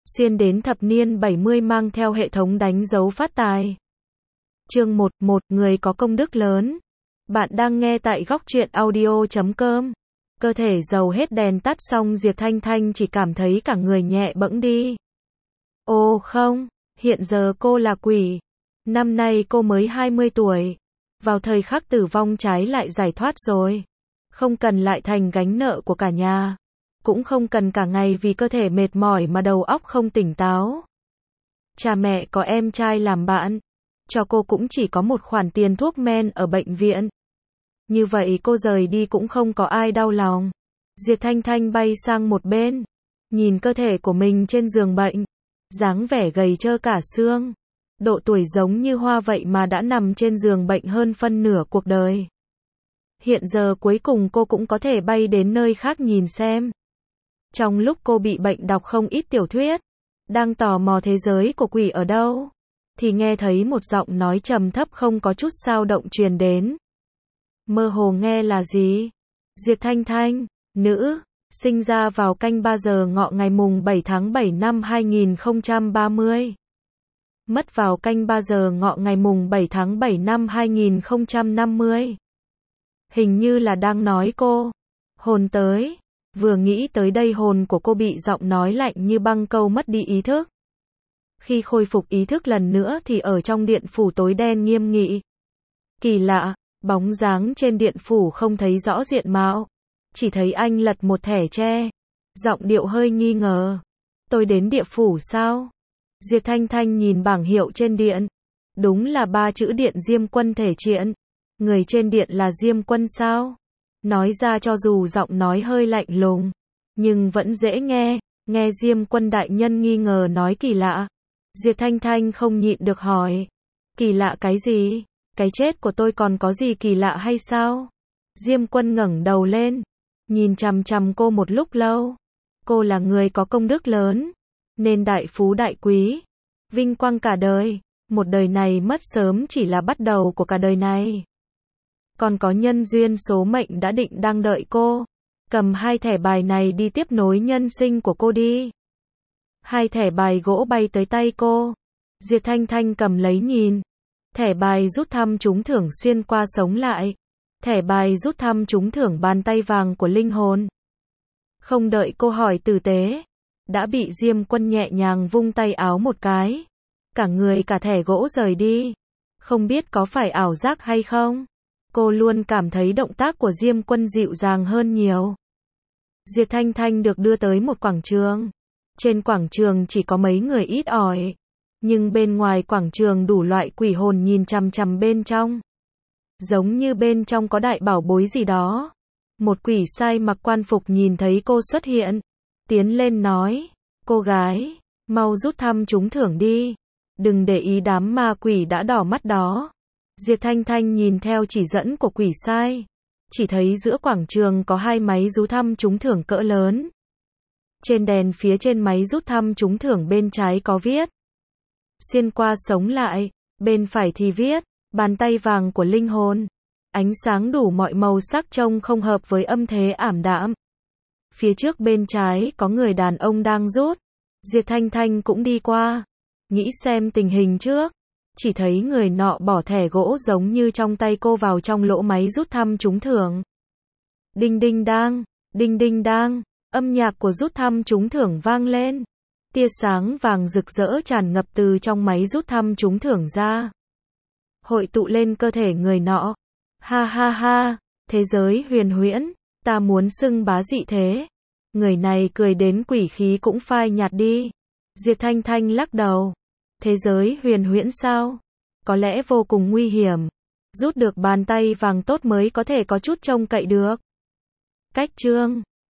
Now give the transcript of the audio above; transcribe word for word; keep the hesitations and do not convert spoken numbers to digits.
xuyên đến thập niên bảy mươi mang theo hệ thống đánh dấu phát tài. Chương một, một người có công đức lớn. Bạn đang nghe tại góc truyện audio chấm com. Cơ thể dầu hết đèn tắt xong Diệp Thanh Thanh chỉ cảm thấy cả người nhẹ bẫng đi. Ô không, hiện giờ cô là quỷ. Năm nay cô mới hai mươi tuổi. Vào thời khắc tử vong trái lại giải thoát rồi. Không cần lại thành gánh nợ của cả nhà. Cũng không cần cả ngày vì cơ thể mệt mỏi mà đầu óc không tỉnh táo. Cha mẹ có em trai làm bạn. Cho cô cũng chỉ có một khoản tiền thuốc men ở bệnh viện. Như vậy cô rời đi cũng không có ai đau lòng. Diệp Thanh Thanh bay sang một bên. Nhìn cơ thể của mình trên giường bệnh. Dáng vẻ gầy trơ cả xương. Độ tuổi giống như hoa vậy mà đã nằm trên giường bệnh hơn phân nửa cuộc đời. Hiện giờ cuối cùng cô cũng có thể bay đến nơi khác nhìn xem. Trong lúc cô bị bệnh đọc không ít tiểu thuyết, đang tò mò thế giới của quỷ ở đâu, thì nghe thấy một giọng nói trầm thấp không có chút dao động truyền đến. Mơ hồ nghe là gì? Diệp Thanh Thanh, nữ, sinh ra vào canh ba giờ ngọ ngày mùng bảy tháng bảy năm hai nghìn không trăm ba mươi. Mất vào canh ba giờ ngọ ngày mùng bảy tháng bảy năm hai nghìn không trăm năm mươi. Hình như là đang nói cô. Hồn tới. Vừa nghĩ tới đây hồn của cô bị giọng nói lạnh như băng câu mất đi ý thức. Khi khôi phục ý thức lần nữa thì ở trong điện phủ tối đen nghiêm nghị. Kỳ lạ, bóng dáng trên điện phủ không thấy rõ diện mạo. Chỉ thấy anh lật một thẻ tre. Giọng điệu hơi nghi ngờ. Tôi đến địa phủ sao? Diệp Thanh Thanh nhìn bảng hiệu trên điện. Đúng là ba chữ điện Diêm Quân thể triện. Người trên điện là Diêm Quân sao? Nói ra cho dù giọng nói hơi lạnh lùng, nhưng vẫn dễ nghe. Nghe Diêm Quân đại nhân nghi ngờ nói kỳ lạ. Diệp Thanh Thanh không nhịn được hỏi. Kỳ lạ cái gì? Cái chết của tôi còn có gì kỳ lạ hay sao? Diêm Quân ngẩng đầu lên, nhìn chằm chằm cô một lúc lâu. Cô là người có công đức lớn, nên đại phú đại quý, vinh quang cả đời. Một đời này mất sớm chỉ là bắt đầu của cả đời này. Còn có nhân duyên số mệnh đã định đang đợi cô. Cầm hai thẻ bài này đi tiếp nối nhân sinh của cô đi. Hai thẻ bài gỗ bay tới tay cô. Diệp Thanh Thanh cầm lấy nhìn. Thẻ bài rút thăm trúng thưởng xuyên qua sống lại. Thẻ bài rút thăm trúng thưởng bàn tay vàng của linh hồn. Không đợi cô hỏi tử tế, đã bị Diêm Quân nhẹ nhàng vung tay áo một cái. Cả người cả thẻ gỗ rời đi. Không biết có phải ảo giác hay không? Cô luôn cảm thấy động tác của Diêm Quân dịu dàng hơn nhiều. Diệp Thanh Thanh được đưa tới một quảng trường. Trên quảng trường chỉ có mấy người ít ỏi. Nhưng bên ngoài quảng trường đủ loại quỷ hồn nhìn chằm chằm bên trong. Giống như bên trong có đại bảo bối gì đó. Một quỷ sai mặc quan phục nhìn thấy cô xuất hiện. Tiến lên nói. Cô gái, mau rút thăm trúng thưởng đi. Đừng để ý đám ma quỷ đã đỏ mắt đó. Diệp Thanh Thanh nhìn theo chỉ dẫn của quỷ sai. Chỉ thấy giữa quảng trường có hai máy rút thăm trúng thưởng cỡ lớn. Trên đèn phía trên máy rút thăm trúng thưởng bên trái có viết. Xuyên qua sống lại. Bên phải thì viết. Bàn tay vàng của linh hồn. Ánh sáng đủ mọi màu sắc trông không hợp với âm thế ảm đạm. Phía trước bên trái có người đàn ông đang rút. Diệp Thanh Thanh cũng đi qua. Nghĩ xem tình hình trước. Chỉ thấy người nọ bỏ thẻ gỗ giống như trong tay cô vào trong lỗ máy rút thăm trúng thưởng. Đinh đinh đang, đinh đinh đang, âm nhạc của rút thăm trúng thưởng vang lên. Tia sáng vàng rực rỡ tràn ngập từ trong máy rút thăm trúng thưởng ra. Hội tụ lên cơ thể người nọ. Ha ha ha, thế giới huyền huyễn, ta muốn xưng bá dị thế. Người này cười đến quỷ khí cũng phai nhạt đi. Diệp Thanh Thanh lắc đầu. Thế giới huyền huyễn sao? Có lẽ vô cùng nguy hiểm. Rút được bàn tay vàng tốt mới có thể có chút trông cậy được. Cách chương